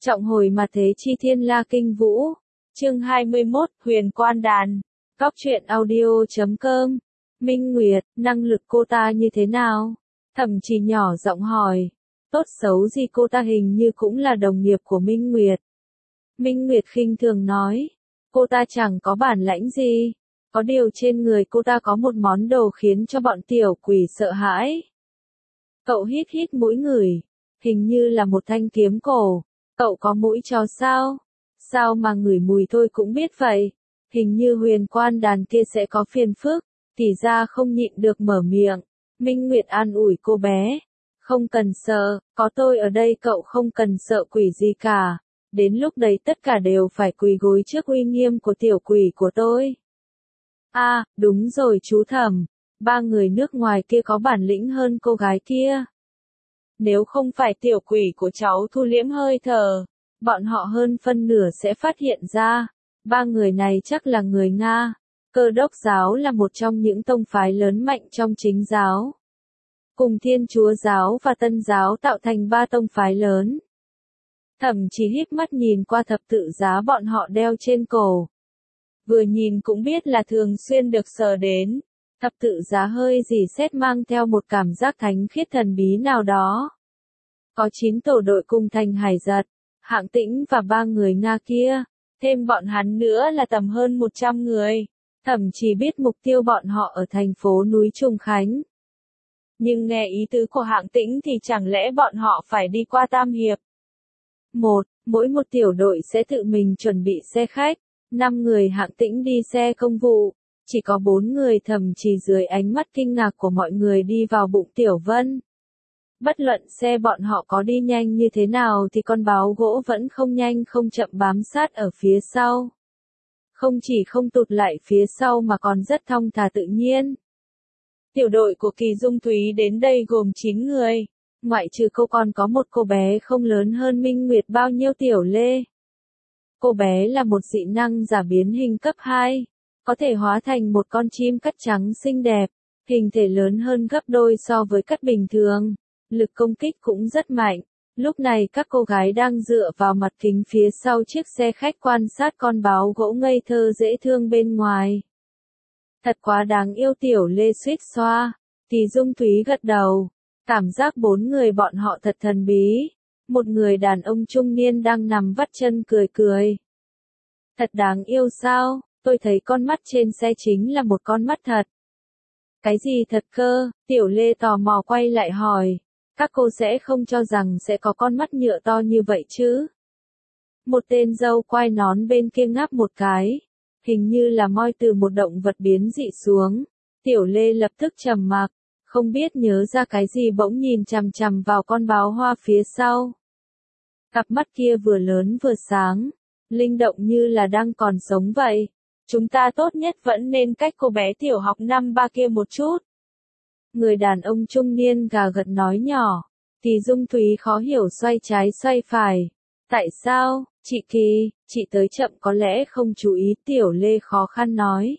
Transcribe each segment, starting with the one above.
Trọng hồi mà thế chi thiên la kinh vũ. Chương 21, Huyền Quan Đàn. Góc truyện audio.com. Minh Nguyệt, năng lực cô ta như thế nào? Thẩm Trì nhỏ giọng hỏi. Tốt xấu gì cô ta hình như cũng là đồng nghiệp của Minh Nguyệt. Minh Nguyệt khinh thường nói. Cô ta chẳng có bản lãnh gì. Có điều trên người cô ta có một món đồ khiến cho bọn tiểu quỷ sợ hãi. Cậu hít hít mũi ngửi. Hình như là một thanh kiếm cổ. Cậu có mũi chó sao? Sao mà ngửi mùi thôi cũng biết vậy? Hình như huyền quan đàn kia sẽ có phiền phức. Tỷ ra không nhịn được mở miệng. Minh Nguyệt an ủi cô bé. Không cần sợ, có tôi ở đây cậu không cần sợ quỷ gì cả. Đến lúc đấy tất cả đều phải quỳ gối trước uy nghiêm của tiểu quỷ của tôi. À, đúng rồi chú Thẩm. Ba người nước ngoài kia có bản lĩnh hơn cô gái kia. Nếu không phải tiểu quỷ của cháu thu liễm hơi thở, bọn họ hơn phân nửa sẽ phát hiện ra. Ba người này chắc là người Nga. Cơ đốc giáo là một trong những tông phái lớn mạnh trong chính giáo. Cùng Thiên Chúa giáo và Tân giáo tạo thành ba tông phái lớn. Thẩm Chí híp mắt nhìn qua thập tự giá bọn họ đeo trên cổ. Vừa nhìn cũng biết là thường xuyên được sờ đến. Thập tự giá hơi rỉ sét mang theo một cảm giác thánh khiết thần bí nào đó. Có 9 tổ đội cùng thành Hải Giật, Hạng Tĩnh và 3 người Nga kia, thêm bọn hắn nữa là tầm hơn 100 người. Thẩm Chí biết mục tiêu bọn họ ở thành phố núi Trùng Khánh. Nhưng nghe ý tứ của Hạng Tĩnh thì chẳng lẽ bọn họ phải đi qua Tam Hiệp. Mỗi một tiểu đội sẽ tự mình chuẩn bị xe khách, 5 người Hạng Tĩnh đi xe công vụ, chỉ có 4 người Thẩm Chí dưới ánh mắt kinh ngạc của mọi người đi vào bụng Tiểu Vân. Bất luận xe bọn họ có đi nhanh như thế nào thì con báo gỗ vẫn không nhanh không chậm bám sát ở phía sau. Không chỉ không tụt lại phía sau mà còn rất thong thả tự nhiên. Tiểu đội của Kỳ Dung Thúy đến đây gồm 9 người, ngoại trừ cô còn có một cô bé không lớn hơn Minh Nguyệt bao nhiêu Tiểu Lê. Cô bé là một dị năng giả biến hình cấp 2, có thể hóa thành một con chim cắt trắng xinh đẹp, hình thể lớn hơn gấp đôi so với cắt bình thường. Lực công kích cũng rất mạnh. Lúc này các cô gái đang dựa vào mặt kính phía sau chiếc xe khách quan sát con báo gỗ ngây thơ dễ thương bên ngoài. Thật quá đáng yêu Tiểu Lê suýt xoa. Kỳ Dung Thúy gật đầu. Cảm giác 4 người bọn họ thật thần bí. Một người đàn ông trung niên đang nằm vắt chân cười cười. Thật đáng yêu sao? Tôi thấy con mắt trên xe chính là một con mắt thật. Cái gì thật cơ? Tiểu Lê tò mò quay lại hỏi. Các cô sẽ không cho rằng sẽ có con mắt nhựa to như vậy chứ? Một tên dâu quai nón bên kia ngáp một cái. Hình như là moi từ một động vật biến dị xuống. Tiểu Lê lập tức trầm mặc. Không biết nhớ ra cái gì bỗng nhìn chằm chằm vào con báo hoa phía sau. Cặp mắt kia vừa lớn vừa sáng. Linh động như là đang còn sống vậy. Chúng ta tốt nhất vẫn nên cách cô bé tiểu học năm ba kia một chút. Người đàn ông trung niên gà gật nói nhỏ. Thì Dung Thúy khó hiểu xoay trái xoay phải. Tại sao, chị Kỳ, chị tới chậm có lẽ không chú ý. Tiểu Lê khó khăn nói.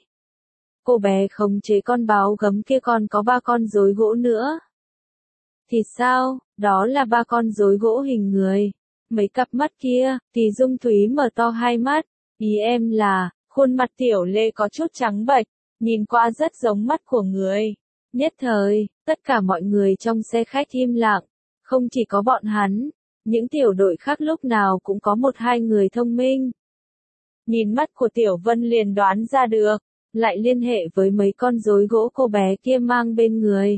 Cô bé khống chế con báo gấm kia còn có 3 con rối gỗ nữa. Thì sao, đó là 3 con rối gỗ hình người. Mấy cặp mắt kia, thì Dung Thúy mở to hai mắt. Ý em là, khuôn mặt Tiểu Lê có chút trắng bệch, nhìn qua rất giống mắt của người. Nhất thời, tất cả mọi người trong xe khách im lặng, không chỉ có bọn hắn, những tiểu đội khác lúc nào cũng có 1-2 người thông minh. Nhìn mắt của Tiểu Vân liền đoán ra được, lại liên hệ với mấy con rối gỗ cô bé kia mang bên người.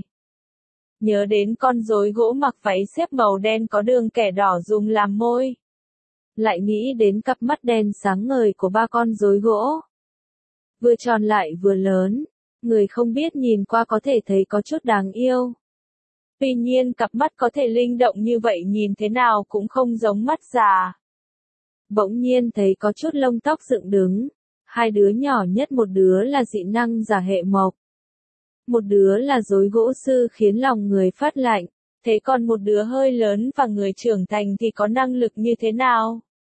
Nhớ đến con rối gỗ mặc váy xếp màu đen có đường kẻ đỏ dùng làm môi. Lại nghĩ đến cặp mắt đen sáng ngời của 3 con rối gỗ. Vừa tròn lại vừa lớn. Người không biết nhìn qua có thể thấy có chút đáng yêu. Tuy nhiên cặp mắt có thể linh động như vậy nhìn thế nào cũng không giống mắt già. Bỗng nhiên thấy có chút lông tóc dựng đứng. 2 đứa nhỏ nhất, một đứa là dị năng giả hệ mộc. Một đứa là rối gỗ sư khiến lòng người phát lạnh. Thế còn một đứa hơi lớn và người trưởng thành thì có năng lực như thế nào?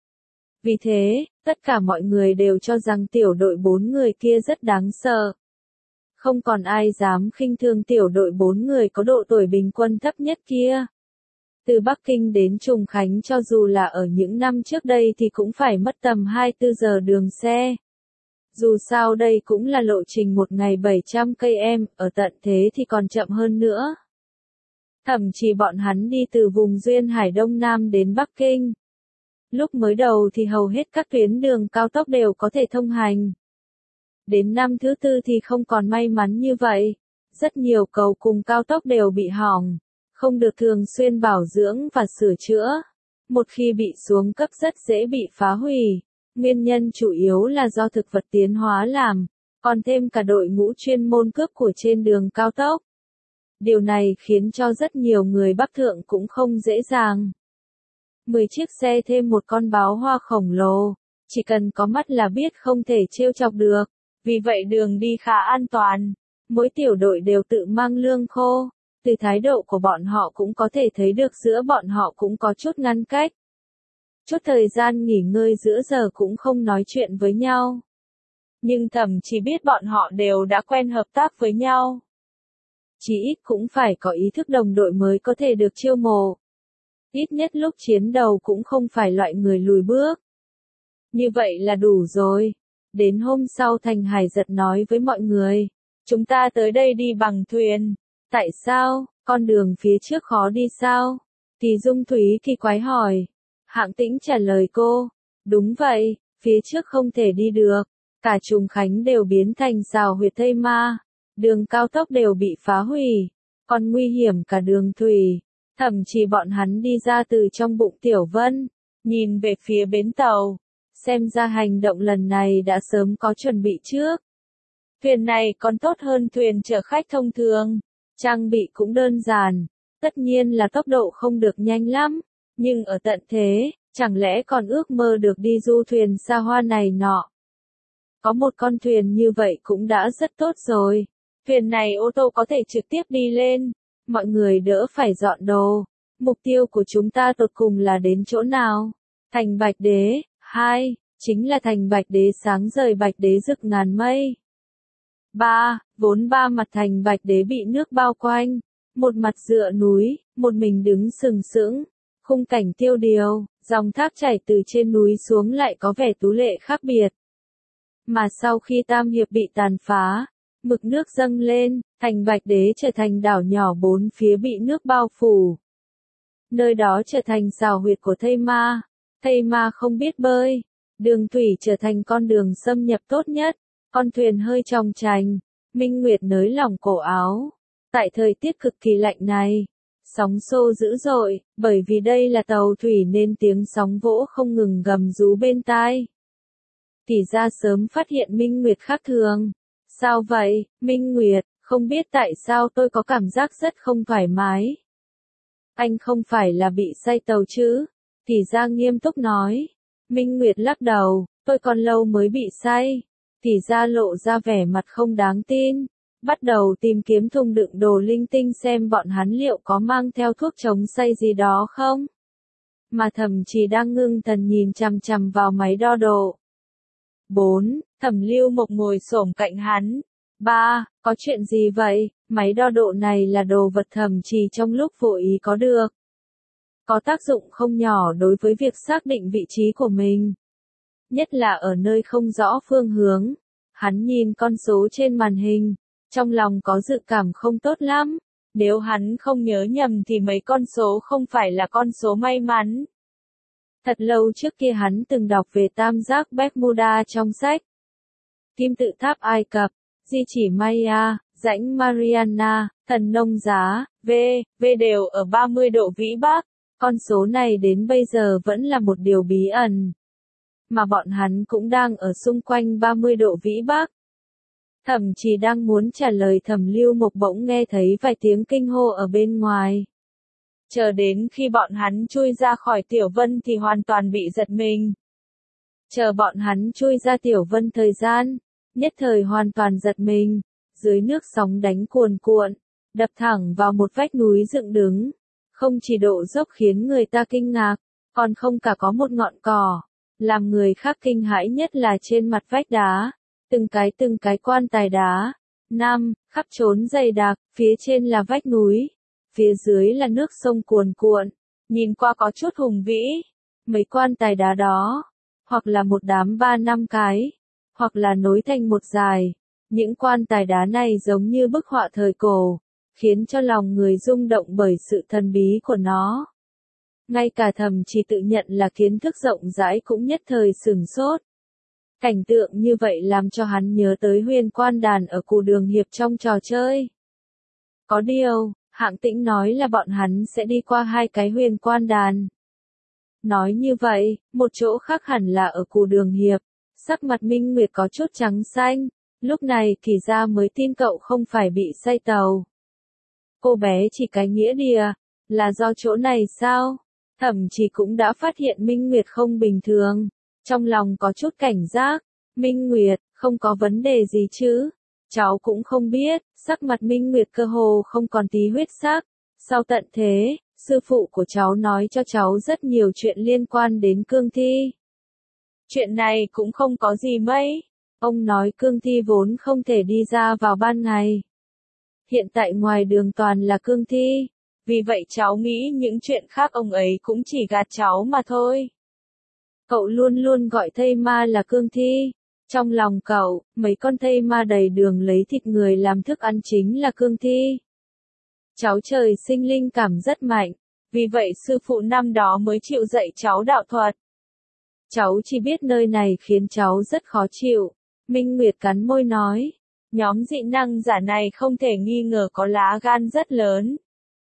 Vì thế, tất cả mọi người đều cho rằng tiểu đội 4 người kia rất đáng sợ. Không còn ai dám khinh thường tiểu đội 4 người có độ tuổi bình quân thấp nhất kia. Từ Bắc Kinh đến Trùng Khánh cho dù là ở những năm trước đây thì cũng phải mất tầm 24 giờ đường xe. Dù sao đây cũng là lộ trình một ngày 700 km, ở tận thế thì còn chậm hơn nữa. Thậm chí bọn hắn đi từ vùng Duyên Hải Đông Nam đến Bắc Kinh. Lúc mới đầu thì hầu hết các tuyến đường cao tốc đều có thể thông hành. Đến năm thứ tư thì không còn may mắn như vậy. Rất nhiều cầu cùng cao tốc đều bị hỏng, không được thường xuyên bảo dưỡng và sửa chữa. Một khi bị xuống cấp rất dễ bị phá hủy. Nguyên nhân chủ yếu là do thực vật tiến hóa làm, còn thêm cả đội ngũ chuyên môn cướp của trên đường cao tốc. Điều này khiến cho rất nhiều người Bắc Thượng cũng không dễ dàng. 10 chiếc xe thêm một con báo hoa khổng lồ, chỉ cần có mắt là biết không thể trêu chọc được. Vì vậy đường đi khá an toàn. Mỗi tiểu đội đều tự mang lương khô. Từ thái độ của bọn họ cũng có thể thấy được giữa bọn họ cũng có chút ngăn cách. Chút thời gian nghỉ ngơi giữa giờ cũng không nói chuyện với nhau. Nhưng thậm chí biết bọn họ đều đã quen hợp tác với nhau. Chỉ ít cũng phải có ý thức đồng đội mới có thể được chiêu mộ. Ít nhất lúc chiến đầu cũng không phải loại người lùi bước. Như vậy là đủ rồi. Đến hôm sau Thành Hải giật nói với mọi người. Chúng ta tới đây đi bằng thuyền. Tại sao, con đường phía trước khó đi sao? Thì Dung Thúy kỳ quái hỏi. Hạng Tĩnh trả lời cô. Đúng vậy, phía trước không thể đi được. Cả Trùng Khánh đều biến thành rào huyệt thây ma. Đường cao tốc đều bị phá hủy. Còn nguy hiểm cả đường thủy. Thậm chí bọn hắn đi ra từ trong bụng Tiểu Vân. Nhìn về phía bến tàu. Xem ra hành động lần này đã sớm có chuẩn bị trước. Thuyền này còn tốt hơn thuyền chở khách thông thường. Trang bị cũng đơn giản. Tất nhiên là tốc độ không được nhanh lắm. Nhưng ở tận thế, chẳng lẽ còn ước mơ được đi du thuyền xa hoa này nọ. Có một con thuyền như vậy cũng đã rất tốt rồi. Thuyền này ô tô có thể trực tiếp đi lên. Mọi người đỡ phải dọn đồ. Mục tiêu của chúng ta tột cùng là đến chỗ nào? Thành Bạch Đế. 2. Chính là thành Bạch Đế sáng rời Bạch Đế rực ngàn mây. 3. Vốn ba mặt thành Bạch Đế bị nước bao quanh. Một mặt dựa núi, một mình đứng sừng sững. Khung cảnh tiêu điều, dòng thác chảy từ trên núi xuống lại có vẻ tú lệ khác biệt. Mà sau khi Tam Hiệp bị tàn phá, mực nước dâng lên, thành Bạch Đế trở thành đảo nhỏ bốn phía bị nước bao phủ. Nơi đó trở thành rào huyệt của thây ma. Thây ma không biết bơi. Đường thủy trở thành con đường xâm nhập tốt nhất. Con thuyền hơi chòng chành. Minh Nguyệt nới lỏng cổ áo. Tại thời tiết cực kỳ lạnh này, sóng xô dữ dội, bởi vì đây là tàu thủy nên tiếng sóng vỗ không ngừng gầm rú bên tai. Tỷ gia sớm phát hiện Minh Nguyệt khác thường. Sao vậy, Minh Nguyệt, không biết tại sao tôi có cảm giác rất không thoải mái. Anh không phải là bị say tàu chứ? Tỷ gia nghiêm túc nói. Minh Nguyệt lắc đầu, tôi còn lâu mới bị say. Tỷ gia lộ ra vẻ mặt không đáng tin. Bắt đầu tìm kiếm thùng đựng đồ linh tinh xem bọn hắn liệu có mang theo thuốc chống say gì đó không. Mà thậm chí đang ngưng thần nhìn chằm chằm vào máy đo độ. 4. Thẩm Lưu Mộc ngồi xổm cạnh hắn. 3. Có chuyện gì vậy? Máy đo độ này là đồ vật thẩm trì trong lúc vô ý có được. Có tác dụng không nhỏ đối với việc xác định vị trí của mình. Nhất là ở nơi không rõ phương hướng. Hắn nhìn con số trên màn hình. Trong lòng có dự cảm không tốt lắm. Nếu hắn không nhớ nhầm thì mấy con số không phải là con số may mắn. Thật lâu trước kia hắn từng đọc về tam giác Bermuda trong sách. Kim tự tháp Ai Cập, di chỉ Maya, rãnh Mariana, thần nông giá, V đều ở 30 độ vĩ Bắc. Con số này đến bây giờ vẫn là một điều bí ẩn. Mà bọn hắn cũng đang ở xung quanh 30 độ vĩ Bắc. Thậm chí đang muốn trả lời Thẩm Lưu Mộc bỗng nghe thấy vài tiếng kinh hô ở bên ngoài. Chờ đến khi bọn hắn chui ra khỏi Tiểu Vân thì hoàn toàn bị giật mình. Chờ bọn hắn chui ra Tiểu Vân thời gian, nhất thời hoàn toàn giật mình. Dưới nước sóng đánh cuồn cuộn, đập thẳng vào một vách núi dựng đứng. Không chỉ độ dốc khiến người ta kinh ngạc, còn không cả có một ngọn cỏ. Làm người khác kinh hãi nhất là trên mặt vách đá. Từng cái quan tài đá. 5. Khắp trốn dày đặc, phía trên là vách núi. Phía dưới là nước sông cuồn cuộn. nhìn qua có chút hùng vĩ. Mấy quan tài đá đó, hoặc là một đám 3-5 cái, hoặc là nối thành một dải. Những quan tài đá này giống như bức họa thời cổ, khiến cho lòng người rung động bởi sự thần bí của nó. Ngay cả Thẩm Chỉ tự nhận là kiến thức rộng rãi cũng nhất thời sửng sốt. Cảnh tượng như vậy làm cho hắn nhớ tới Huyền Quan Đàn ở Cù Đường Hiệp trong trò chơi. Có điều, Hạng Tĩnh nói là bọn hắn sẽ đi qua 2 cái Huyền Quan Đàn. Nói như vậy, một chỗ khác hẳn là ở Cù Đường Hiệp. Sắc mặt Minh Nguyệt có chút trắng xanh, lúc này Kỳ Gia mới tin cậu không phải bị say tàu. Cô bé chỉ cái nghĩa đìa, là do chỗ này sao? Thẩm Chỉ cũng đã phát hiện Minh Nguyệt không bình thường, trong lòng có chút cảnh giác. Minh Nguyệt, không có vấn đề gì chứ? Cháu cũng không biết, sắc mặt Minh Nguyệt cơ hồ không còn tí huyết sắc. Sau tận thế, sư phụ của cháu nói cho cháu rất nhiều chuyện liên quan đến cương thi. Chuyện này cũng không có gì mấy. Ông nói cương thi vốn không thể đi ra vào ban ngày. Hiện tại ngoài đường toàn là cương thi. Vì vậy cháu nghĩ những chuyện khác ông ấy cũng chỉ gạt cháu mà thôi. Cậu luôn luôn gọi thây ma là cương thi. Trong lòng cậu, mấy con thây ma đầy đường lấy thịt người làm thức ăn chính là cương thi. Cháu trời sinh linh cảm rất mạnh. Vì vậy sư phụ năm đó mới chịu dạy cháu đạo thuật. Cháu chỉ biết nơi này khiến cháu rất khó chịu. Minh Nguyệt cắn môi nói. Nhóm dị năng giả này không thể nghi ngờ có lá gan rất lớn.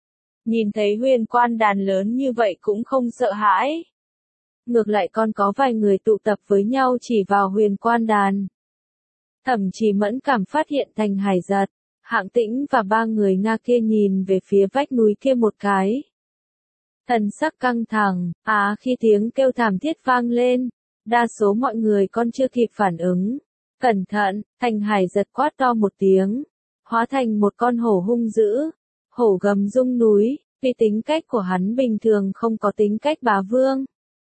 Nhìn thấy Huyền Quan Đàn lớn như vậy cũng không sợ hãi. Ngược lại còn có vài người tụ tập với nhau chỉ vào Huyền Quan Đàn. Thẩm Chỉ mẫn cảm phát hiện Thành Hải giật, Hạng Tĩnh và 3 người Nga kia nhìn về phía vách núi kia một cái. Thần sắc căng thẳng, khi tiếng kêu thảm thiết vang lên, đa số mọi người còn chưa kịp phản ứng. Cẩn thận, Thành Hải giật quát to một tiếng, hóa thành một con hổ hung dữ, hổ gầm rung núi, vì tính cách của hắn bình thường không có tính cách bá vương.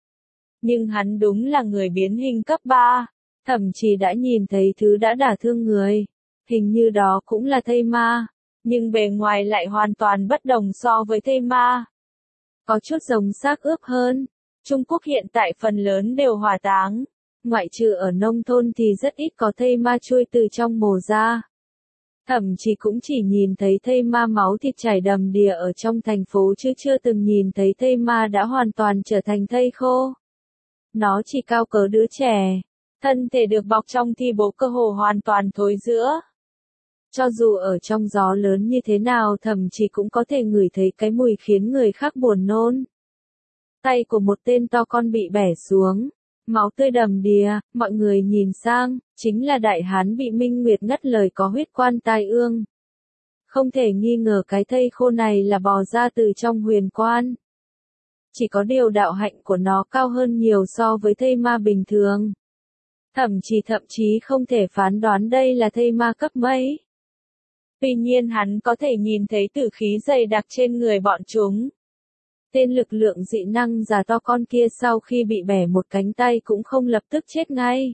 Nhưng hắn đúng là người biến hình cấp 3, Thẩm Chỉ đã nhìn thấy thứ đã đả thương người, hình như đó cũng là thây ma, nhưng bề ngoài lại hoàn toàn bất đồng so với thây ma. Có chút giống xác ướp hơn. Trung Quốc hiện tại phần lớn đều hỏa táng, ngoại trừ ở nông thôn thì rất ít có thây ma chui từ trong mồ ra. Thẩm Chỉ cũng chỉ nhìn thấy thây ma máu thịt chảy đầm đìa ở trong thành phố chứ chưa từng nhìn thấy thây ma đã hoàn toàn trở thành thây khô. Nó chỉ cao cỡ đứa trẻ, thân thể được bọc trong thi bố cơ hồ hoàn toàn thối rữa. Cho dù ở trong gió lớn như thế nào Thẩm Chỉ cũng có thể ngửi thấy cái mùi khiến người khác buồn nôn. Tay của một tên to con bị bẻ xuống, máu tươi đầm đìa, mọi người nhìn sang, chính là đại hán bị Minh Nguyệt ngắt lời có huyết quan tai ương. Không thể nghi ngờ cái thây khô này là bò ra từ trong huyền quan. Chỉ có điều đạo hạnh của nó cao hơn nhiều so với thây ma bình thường. Thẩm chí không thể phán đoán đây là thây ma cấp mấy. Tuy nhiên hắn có thể nhìn thấy tử khí dày đặc trên người bọn chúng. Tên lực lượng dị năng già to con kia sau khi bị bẻ một cánh tay cũng không lập tức chết ngay.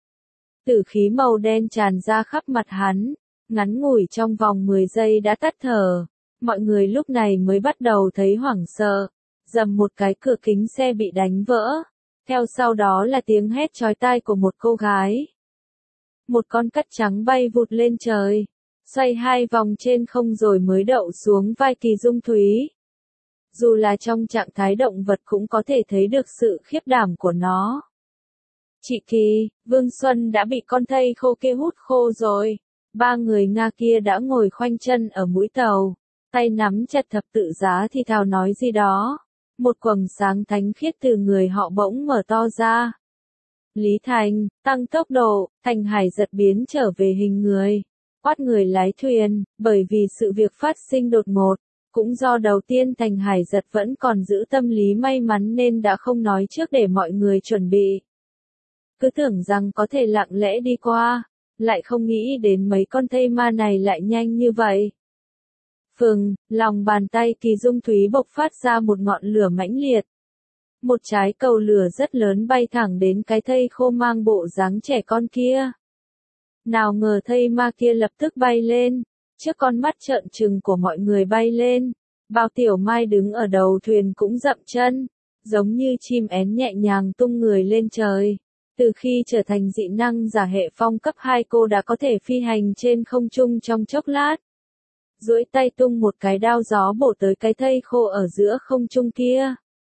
Tử khí màu đen tràn ra khắp mặt hắn, ngắn ngủi trong vòng 10 giây đã tắt thở. Mọi người lúc này mới bắt đầu thấy hoảng sợ, dầm một cái cửa kính xe bị đánh vỡ. Theo sau đó là tiếng hét chói tai của một cô gái. Một con cắt trắng bay vụt lên trời, xoay 2 vòng trên không rồi mới đậu xuống vai Kỳ Dung Thúy. Dù là trong trạng thái động vật cũng có thể thấy được sự khiếp đảm của nó. Chị Kỳ, Vương Xuân đã bị con thây khô kia hút khô rồi. 3 người Nga kia đã ngồi khoanh chân ở mũi tàu, tay nắm chặt thập tự giá thì thào nói gì đó. Một quầng sáng thánh khiết từ người họ bỗng mở to ra. Lý Thành, tăng tốc độ, Thành Hải giật biến trở về hình người. Quát người lái thuyền, bởi vì sự việc phát sinh đột ngột. Cũng do đầu tiên Thành Hải giật vẫn còn giữ tâm lý may mắn nên đã không nói trước để mọi người chuẩn bị. Cứ tưởng rằng có thể lặng lẽ đi qua, lại không nghĩ đến mấy con thây ma này lại nhanh như vậy. Phừng, lòng bàn tay Kỳ Dung Thúy bộc phát ra một ngọn lửa mãnh liệt. Một trái cầu lửa rất lớn bay thẳng đến cái thây khô mang bộ dáng trẻ con kia. Nào ngờ thây ma kia lập tức bay lên, trước con mắt trợn trừng của mọi người bay lên, Bao Tiểu Mai đứng ở đầu thuyền cũng dậm chân, giống như chim én nhẹ nhàng tung người lên trời. Từ khi trở thành dị năng giả hệ phong cấp 2 cô đã có thể phi hành trên không trung trong chốc lát. Duỗi tay tung một cái đao gió bổ tới cái thây khô ở giữa không trung kia.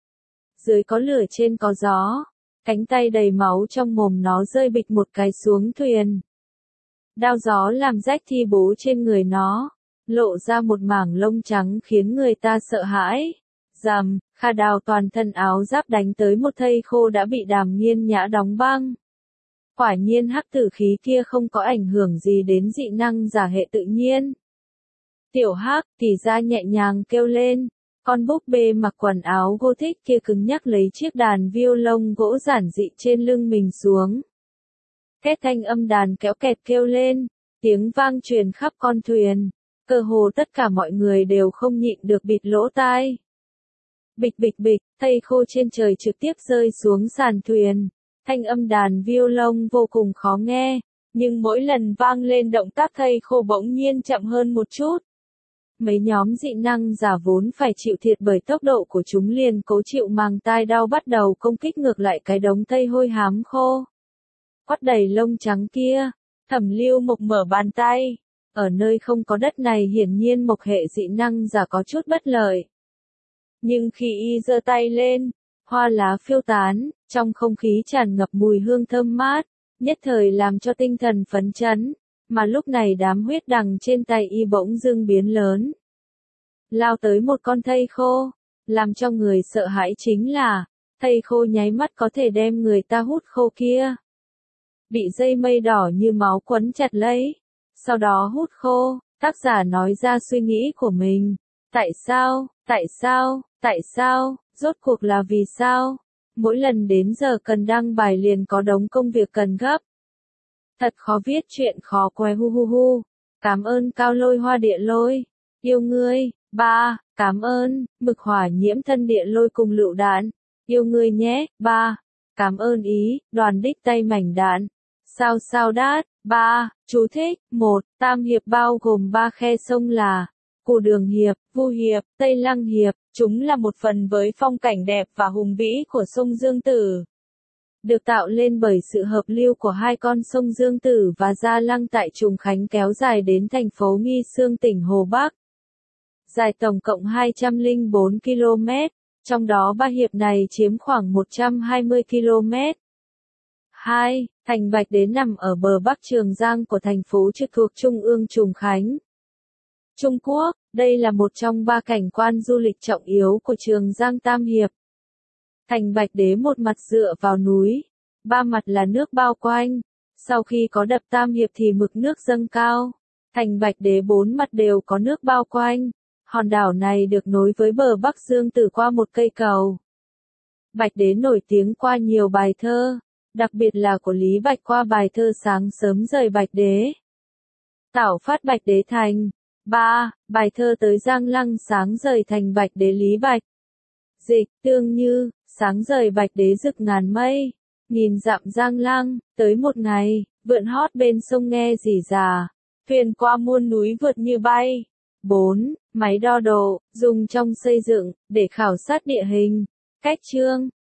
Dưới có lửa trên có gió, cánh tay đầy máu trong mồm nó rơi bịch một cái xuống thuyền. Đao gió làm rách thi bố trên người nó, lộ ra một mảng lông trắng khiến người ta sợ hãi. Rầm, Kha Đào toàn thân áo giáp đánh tới một thây khô đã bị Đàm Nghiên Nhã đóng băng. Quả nhiên hắc tử khí kia không có ảnh hưởng gì đến dị năng giả hệ tự nhiên. Tiểu Hắc, tỷ ra nhẹ nhàng kêu lên, con búp bê mặc quần áo Gothic kia cứng nhắc lấy chiếc đàn violon gỗ giản dị trên lưng mình xuống. Két thanh âm đàn kéo kẹt kêu lên, tiếng vang truyền khắp con thuyền, cơ hồ tất cả mọi người đều không nhịn được bịt lỗ tai. Bịch bịch bịch, thây khô trên trời trực tiếp rơi xuống sàn thuyền. Thanh âm đàn violon vô cùng khó nghe, nhưng mỗi lần vang lên động tác thây khô bỗng nhiên chậm hơn một chút. Mấy nhóm dị năng giả vốn phải chịu thiệt bởi tốc độ của chúng liền cố chịu màng tai đau bắt đầu công kích ngược lại cái đống thây hôi hám khô. Quắt đầy lông trắng kia, Thẩm Lưu Mộc mở bàn tay. Ở nơi không có đất này hiển nhiên Mộc hệ dị năng giả có chút bất lợi. Nhưng khi y giơ tay lên, hoa lá phiêu tán, trong không khí tràn ngập mùi hương thơm mát, nhất thời làm cho tinh thần phấn chấn, mà lúc này đám huyết đằng trên tay y bỗng dưng biến lớn. Lao tới một con thây khô, làm cho người sợ hãi chính là, thây khô nháy mắt có thể đem người ta hút khô kia. Bị dây mây đỏ như máu quấn chặt lấy, sau đó hút khô, tác giả nói ra suy nghĩ của mình. Tại sao, tại sao, tại sao, rốt cuộc là vì sao? Mỗi lần đến giờ cần đăng bài liền có đống công việc cần gấp. Thật khó viết chuyện khó què hu hu hu. Cảm ơn Cao Lôi Hoa Địa Lôi. Yêu ngươi. 3. Cảm ơn, Mực Hỏa Nhiễm Thân Địa Lôi cùng Lựu Đạn. Yêu ngươi nhé. 3. Cảm ơn Ý, Đoàn Đích Tay Mảnh Đạn. Sao sao đát. 3. Chú thích. 1. Tam Hiệp bao gồm 3 khe sông là Cù Đường Hiệp, Vu Hiệp, Tây Lăng Hiệp. Chúng là một phần với phong cảnh đẹp và hùng vĩ của sông Dương Tử. Được tạo lên bởi sự hợp lưu của hai con sông Dương Tử và Gia Lăng tại Trùng Khánh kéo dài đến thành phố Nghi Xương tỉnh Hồ Bắc. Dài tổng cộng 204 km, trong đó 3 hiệp này chiếm khoảng 120 km. 2. Thành Bạch Đế nằm ở bờ Bắc Trường Giang của thành phố trực thuộc Trung ương Trùng Khánh, Trung Quốc. Đây là một trong 3 cảnh quan du lịch trọng yếu của Trường Giang Tam Hiệp. Thành Bạch Đế một mặt dựa vào núi, 3 mặt là nước bao quanh. Sau khi có đập Tam Hiệp thì mực nước dâng cao. Thành Bạch Đế 4 mặt đều có nước bao quanh. Hòn đảo này được nối với bờ Bắc Dương Tử qua một cây cầu. Bạch Đế nổi tiếng qua nhiều bài thơ, đặc biệt là của Lý Bạch qua bài thơ Sáng Sớm Rời Bạch Đế. Tảo Phát Bạch Đế Thành. 3. Bài thơ Tới Giang Lăng Sáng Rời Thành Bạch Đế Lý Bạch. Dịch, Tương Như, sáng rời Bạch Đế rực ngàn mây, nghìn dặm Giang Lăng, tới một ngày, vượn hót bên sông nghe rỉ rả, thuyền qua muôn núi vượt như bay. 4. Máy đo độ, dùng trong xây dựng, để khảo sát địa hình, cách chương,